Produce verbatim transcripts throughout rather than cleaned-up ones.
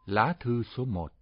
Lá thư số một.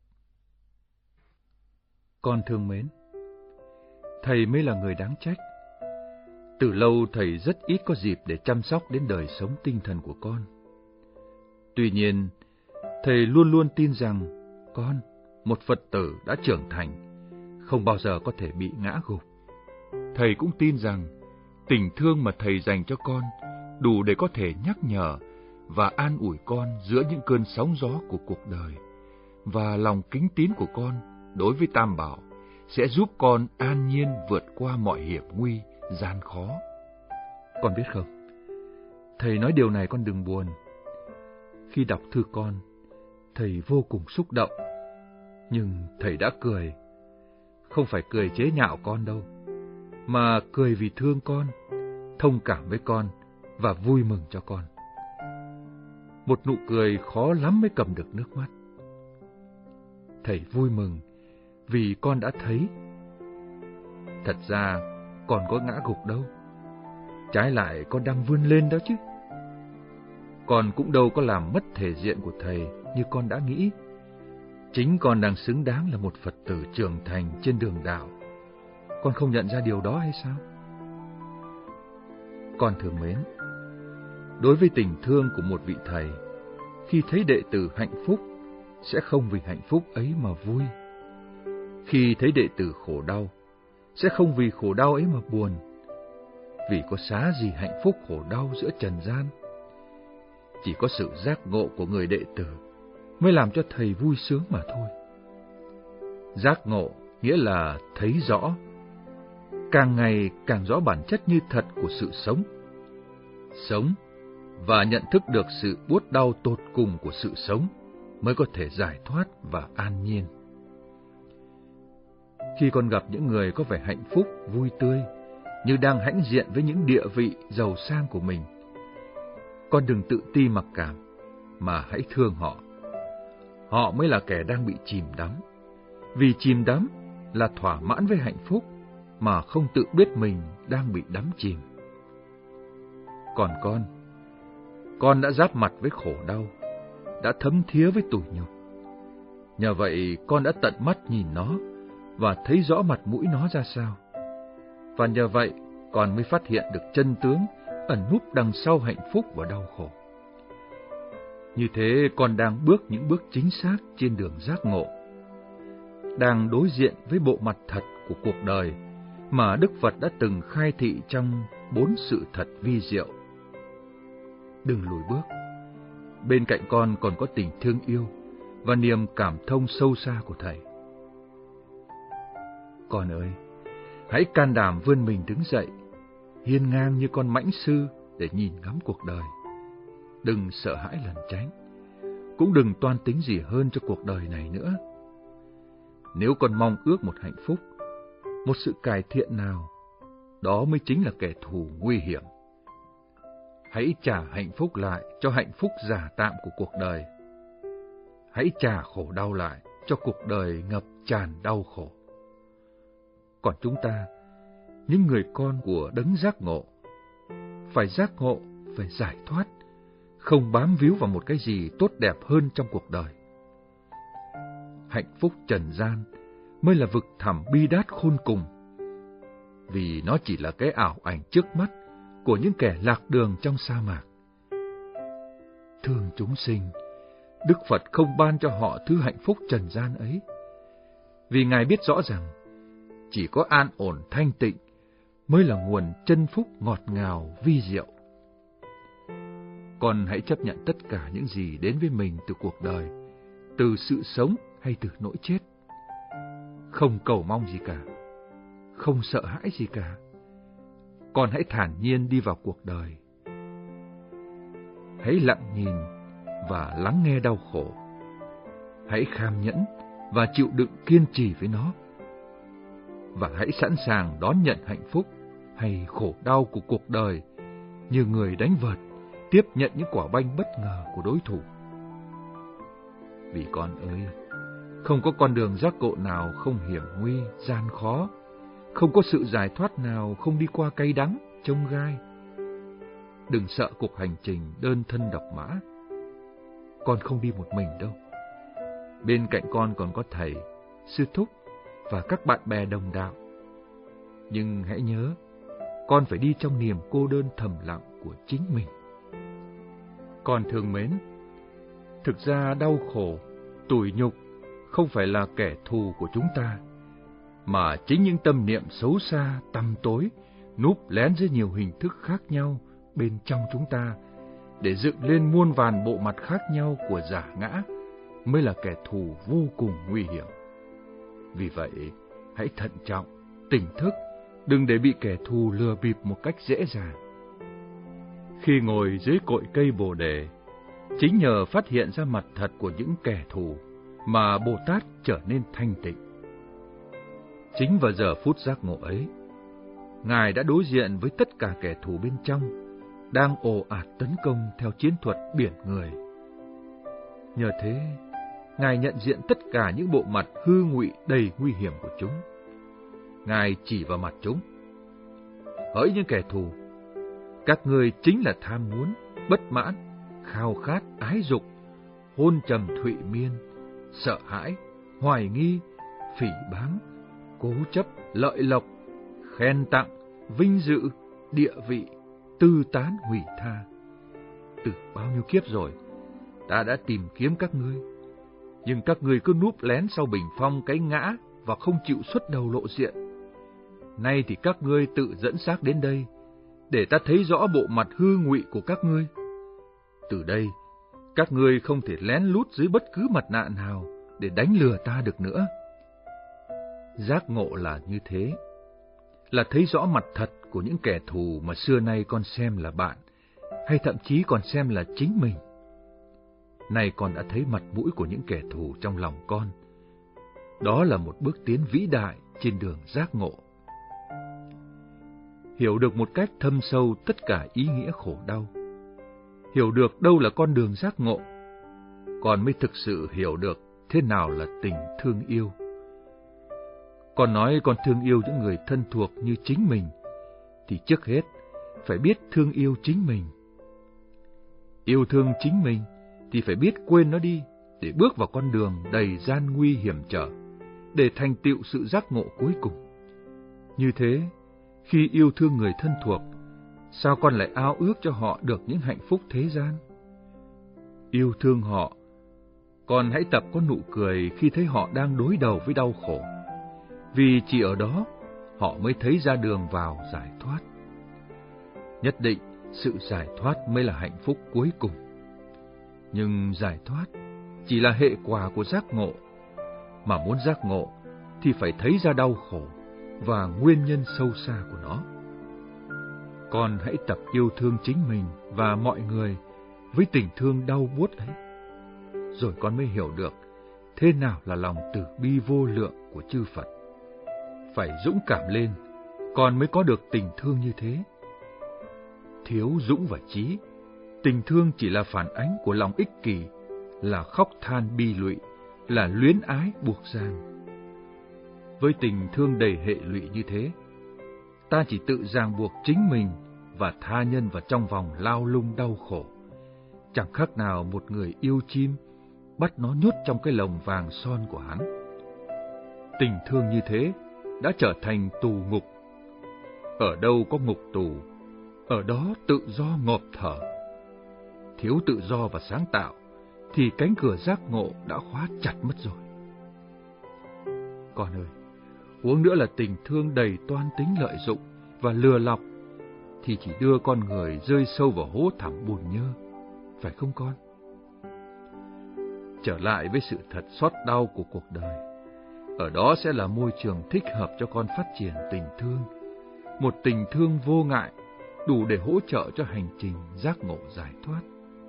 Con thương mến, thầy mới là người đáng trách. Từ lâu thầy rất ít có dịp để chăm sóc đến đời sống tinh thần của con. Tuy nhiên, thầy luôn luôn tin rằng con, một Phật tử đã trưởng thành, không bao giờ có thể bị ngã gục. Thầy cũng tin rằng tình thương mà thầy dành cho con đủ để có thể nhắc nhở và an ủi con giữa những cơn sóng gió của cuộc đời, và lòng kính tín của con đối với Tam Bảo sẽ giúp con an nhiên vượt qua mọi hiểm nguy, gian khó. Con biết không, thầy nói điều này con đừng buồn. Khi đọc thư con, thầy vô cùng xúc động, nhưng thầy đã cười. Không phải cười chế nhạo con đâu, mà cười vì thương con, thông cảm với con và vui mừng cho con. Một nụ cười khó lắm mới cầm được nước mắt. Thầy vui mừng vì con đã thấy. Thật ra con có ngã gục đâu, trái lại con đang vươn lên đó chứ. Con cũng đâu có làm mất thể diện của thầy như con đã nghĩ. Chính con đang xứng đáng là một Phật tử trưởng thành trên đường đạo. Con không nhận ra điều đó hay sao? Con thương mến, đối với tình thương của một vị thầy, khi thấy đệ tử hạnh phúc, sẽ không vì hạnh phúc ấy mà vui. Khi thấy đệ tử khổ đau, sẽ không vì khổ đau ấy mà buồn. Vì có xá gì hạnh phúc khổ đau giữa trần gian. Chỉ có sự giác ngộ của người đệ tử mới làm cho thầy vui sướng mà thôi. Giác ngộ nghĩa là thấy rõ, càng ngày càng rõ bản chất như thật của sự sống. Sống và nhận thức được sự buốt đau tột cùng của sự sống mới có thể giải thoát và an nhiên. Khi con gặp những người có vẻ hạnh phúc, vui tươi, như đang hãnh diện với những địa vị giàu sang của mình, con đừng tự ti mặc cảm, mà hãy thương họ. Họ mới là kẻ đang bị chìm đắm. Vì chìm đắm là thỏa mãn với hạnh phúc, mà không tự biết mình đang bị đắm chìm. Còn con, con đã giáp mặt với khổ đau, đã thấm thía với tủi nhục. Nhờ vậy con đã tận mắt nhìn nó và thấy rõ mặt mũi nó ra sao. Và nhờ vậy con mới phát hiện được chân tướng ẩn núp đằng sau hạnh phúc và đau khổ. Như thế con đang bước những bước chính xác trên đường giác ngộ, đang đối diện với bộ mặt thật của cuộc đời mà Đức Phật đã từng khai thị trong bốn sự thật vi diệu. Đừng lùi bước. Bên cạnh con còn có tình thương yêu và niềm cảm thông sâu xa của thầy. Con ơi, hãy can đảm vươn mình đứng dậy, hiên ngang như con mãnh sư để nhìn ngắm cuộc đời. Đừng sợ hãi lẩn tránh, cũng đừng toan tính gì hơn cho cuộc đời này nữa. Nếu con mong ước một hạnh phúc, một sự cải thiện nào, đó mới chính là kẻ thù nguy hiểm. Hãy trả hạnh phúc lại cho hạnh phúc giả tạm của cuộc đời. Hãy trả khổ đau lại cho cuộc đời ngập tràn đau khổ. Còn chúng ta, những người con của đấng giác ngộ, phải giác ngộ, phải giải thoát, không bám víu vào một cái gì tốt đẹp hơn trong cuộc đời. Hạnh phúc trần gian mới là vực thẳm bi đát khôn cùng, vì nó chỉ là cái ảo ảnh trước mắt của những kẻ lạc đường trong sa mạc. Thương chúng sinh, Đức Phật không ban cho họ thứ hạnh phúc trần gian ấy, vì Ngài biết rõ rằng chỉ có an ổn thanh tịnh mới là nguồn chân phúc ngọt ngào vi diệu. Con hãy chấp nhận tất cả những gì đến với mình từ cuộc đời, từ sự sống hay từ nỗi chết. Không cầu mong gì cả, không sợ hãi gì cả. Con hãy thản nhiên đi vào cuộc đời. Hãy lặng nhìn và lắng nghe đau khổ. Hãy kham nhẫn và chịu đựng kiên trì với nó. Và hãy sẵn sàng đón nhận hạnh phúc hay khổ đau của cuộc đời như người đánh vợt tiếp nhận những quả banh bất ngờ của đối thủ. Vì con ơi, không có con đường giác ngộ nào không hiểm nguy, gian khó, không có sự giải thoát nào không đi qua cay đắng, chông gai. Đừng sợ cuộc hành trình đơn thân độc mã. Con không đi một mình đâu. Bên cạnh con còn có thầy, sư thúc và các bạn bè đồng đạo. Nhưng hãy nhớ, con phải đi trong niềm cô đơn thầm lặng của chính mình. Con thương mến, thực ra đau khổ, tủi nhục không phải là kẻ thù của chúng ta, mà chính những tâm niệm xấu xa, tăm tối, núp lén dưới nhiều hình thức khác nhau bên trong chúng ta, để dựng lên muôn vàn bộ mặt khác nhau của giả ngã, mới là kẻ thù vô cùng nguy hiểm. Vì vậy, hãy thận trọng, tỉnh thức, đừng để bị kẻ thù lừa bịp một cách dễ dàng. Khi ngồi dưới cội cây Bồ Đề, chính nhờ phát hiện ra mặt thật của những kẻ thù mà Bồ Tát trở nên thanh tịnh. Chính vào giờ phút giác ngộ ấy, Ngài đã đối diện với tất cả kẻ thù bên trong, đang ồ ạt tấn công theo chiến thuật biển người. Nhờ thế, Ngài nhận diện tất cả những bộ mặt hư ngụy đầy nguy hiểm của chúng. Ngài chỉ vào mặt chúng: hỡi những kẻ thù, các ngươi chính là tham muốn, bất mãn, khao khát, ái dục, hôn trầm thụy miên, sợ hãi, hoài nghi, phỉ báng, cố chấp, lợi lộc, khen tặng, vinh dự, địa vị, tư tán hủy tha. Từ bao nhiêu kiếp rồi, ta đã tìm kiếm các ngươi, nhưng các ngươi cứ núp lén sau bình phong cái ngã và không chịu xuất đầu lộ diện. Nay thì các ngươi tự dẫn xác đến đây, để ta thấy rõ bộ mặt hư ngụy của các ngươi. Từ đây, các ngươi không thể lén lút dưới bất cứ mặt nạ nào để đánh lừa ta được nữa. Giác ngộ là như thế, là thấy rõ mặt thật của những kẻ thù mà xưa nay con xem là bạn, hay thậm chí còn xem là chính mình. Nay con đã thấy mặt mũi của những kẻ thù trong lòng con. Đó là một bước tiến vĩ đại trên đường giác ngộ. Hiểu được một cách thâm sâu tất cả ý nghĩa khổ đau, hiểu được đâu là con đường giác ngộ, con mới thực sự hiểu được thế nào là tình thương yêu. Con nói con thương yêu những người thân thuộc như chính mình, thì trước hết phải biết thương yêu chính mình. Yêu thương chính mình thì phải biết quên nó đi, để bước vào con đường đầy gian nguy hiểm trở, để thành tựu sự giác ngộ cuối cùng. Như thế, khi yêu thương người thân thuộc, sao con lại ao ước cho họ được những hạnh phúc thế gian? Yêu thương họ, con hãy tập có nụ cười khi thấy họ đang đối đầu với đau khổ, vì chỉ ở đó họ mới thấy ra đường vào giải thoát. Nhất định sự giải thoát mới là hạnh phúc cuối cùng. Nhưng giải thoát chỉ là hệ quả của giác ngộ, mà muốn giác ngộ thì phải thấy ra đau khổ và nguyên nhân sâu xa của nó. Con hãy tập yêu thương chính mình và mọi người với tình thương đau buốt ấy, rồi con mới hiểu được thế nào là lòng từ bi vô lượng của chư Phật. Phải dũng cảm lên, con mới có được tình thương như thế. Thiếu dũng và trí, tình thương chỉ là phản ánh của lòng ích kỷ, là khóc than bi lụy, là luyến ái buộc ràng. Với tình thương đầy hệ lụy như thế, ta chỉ tự ràng buộc chính mình và tha nhân vào trong vòng lao lung đau khổ, chẳng khác nào một người yêu chim bắt nó nhốt trong cái lồng vàng son của hắn. Tình thương như thế đã trở thành tù ngục. Ở đâu có ngục tù, ở đó tự do ngộp thở. Thiếu tự do và sáng tạo, thì cánh cửa giác ngộ đã khóa chặt mất rồi. Con ơi, huống nữa là tình thương đầy toan tính lợi dụng và lừa lọc, thì chỉ đưa con người rơi sâu vào hố thẳm bùn nhơ, phải không con? Trở lại với sự thật xót đau của cuộc đời, ở đó sẽ là môi trường thích hợp cho con phát triển tình thương, một tình thương vô ngại, đủ để hỗ trợ cho hành trình giác ngộ giải thoát.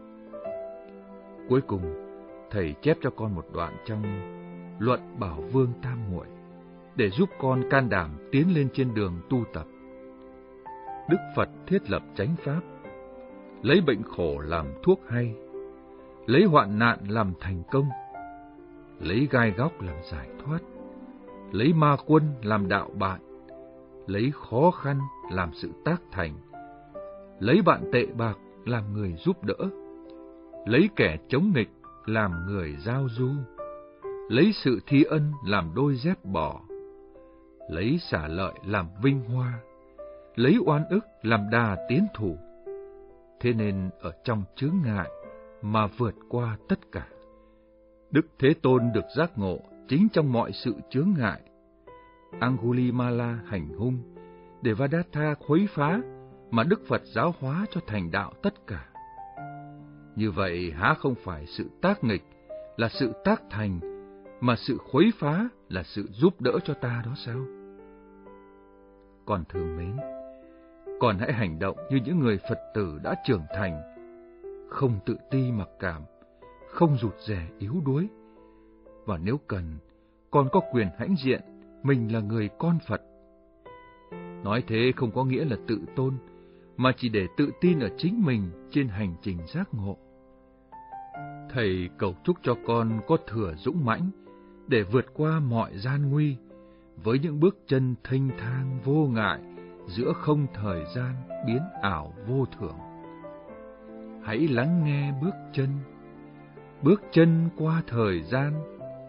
Cuối cùng, thầy chép cho con một đoạn trong Luận Bảo Vương Tam Muội, để giúp con can đảm tiến lên trên đường tu tập. Đức Phật thiết lập chánh pháp, lấy bệnh khổ làm thuốc hay, lấy hoạn nạn làm thành công, lấy gai góc làm giải thoát, lấy ma quân làm đạo bạn, lấy khó khăn làm sự tác thành, lấy bạn tệ bạc làm người giúp đỡ, lấy kẻ chống nghịch làm người giao du, lấy sự thi ân làm đôi dép bỏ, lấy xả lợi làm vinh hoa, lấy oan ức làm đà tiến thủ. Thế nên ở trong chướng ngại mà vượt qua tất cả. Đức Thế Tôn được giác ngộ chính trong mọi sự chướng ngại. Angulimala hành hung để Vadatta khuấy phá, mà Đức Phật giáo hóa cho thành đạo tất cả. Như vậy há không phải sự tác nghịch là sự tác thành, mà sự khuấy phá là sự giúp đỡ cho ta đó sao? Con thương mến, con hãy hành động như những người Phật tử đã trưởng thành, không tự ti mặc cảm, không rụt rè yếu đuối. Và nếu cần, con có quyền hãnh diện mình là người con Phật. Nói thế không có nghĩa là tự tôn, mà chỉ để tự tin ở chính mình trên hành trình giác ngộ. Thầy cầu chúc cho con có thừa dũng mãnh để vượt qua mọi gian nguy, với những bước chân thênh thang vô ngại giữa không thời gian biến ảo vô thường. Hãy lắng nghe bước chân, bước chân qua thời gian,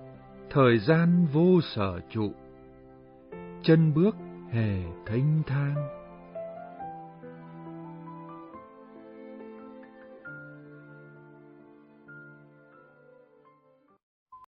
thời gian vô sở trụ, chân bước hề thênh thang.